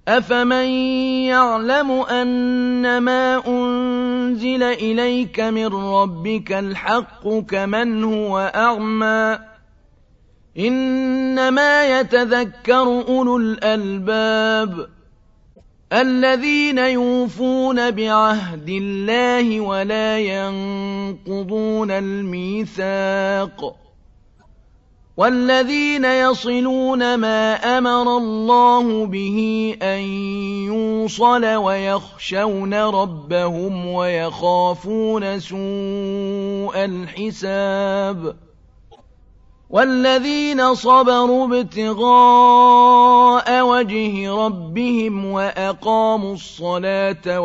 أفمن يعلم أنما أنزل إليك من ربك الحق كمن هو أعمى إنما يتذكر أولو الألباب الذين يوفون بعهد الله ولا ينقضون الميثاق والذين يصلون ما أمر الله به أن يوصل ويخشون ربهم ويخافون سوء الحساب والذين صبروا ابتغاء وجه ربهم وأقاموا الصلاة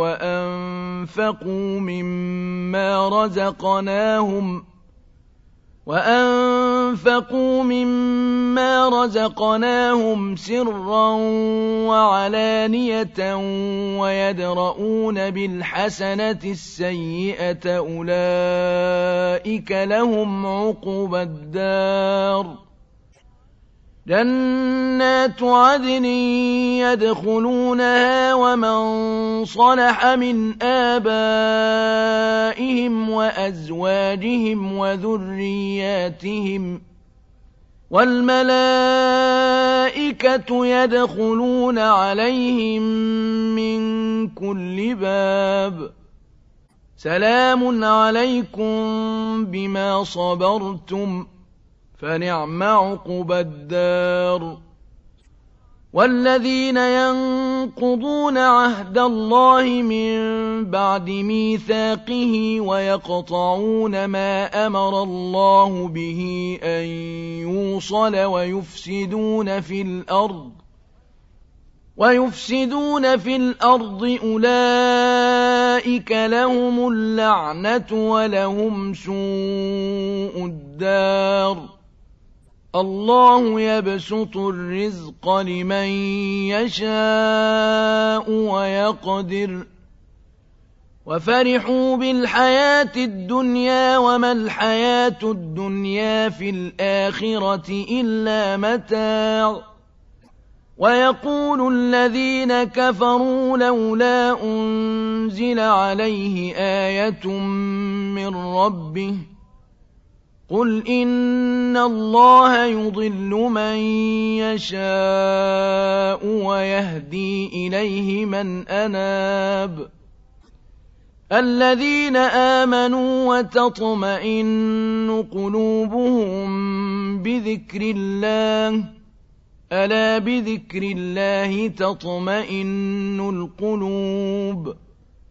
وأنفقوا مما رزقناهم سرا وعلانية ويدرؤون بالحسنة السيئة أولئك لهم عقبى الدار جنات عدن يدخلونها ومن صلح من آبائهم وأزواجهم وذرياتهم والملائكة يدخلون عليهم من كل باب سلام عليكم بما صبرتم فنعم عقبى الدار والذين ينقضون عهد الله من بعد ميثاقه ويقطعون ما أمر الله به أن يوصل ويفسدون في الأرض أولئك لهم اللعنة ولهم سوء الدار الله يبسط الرزق لمن يشاء ويقدر وفرحوا بالحياة الدنيا وما الحياة الدنيا في الآخرة إلا متاع ويقول الذين كفروا لولا أنزل عليه آية من ربه قل إن الله يضل من يشاء ويهدي إليه من أناب الذين آمنوا وتطمئن قلوبهم بذكر الله ألا بذكر الله تطمئن القلوب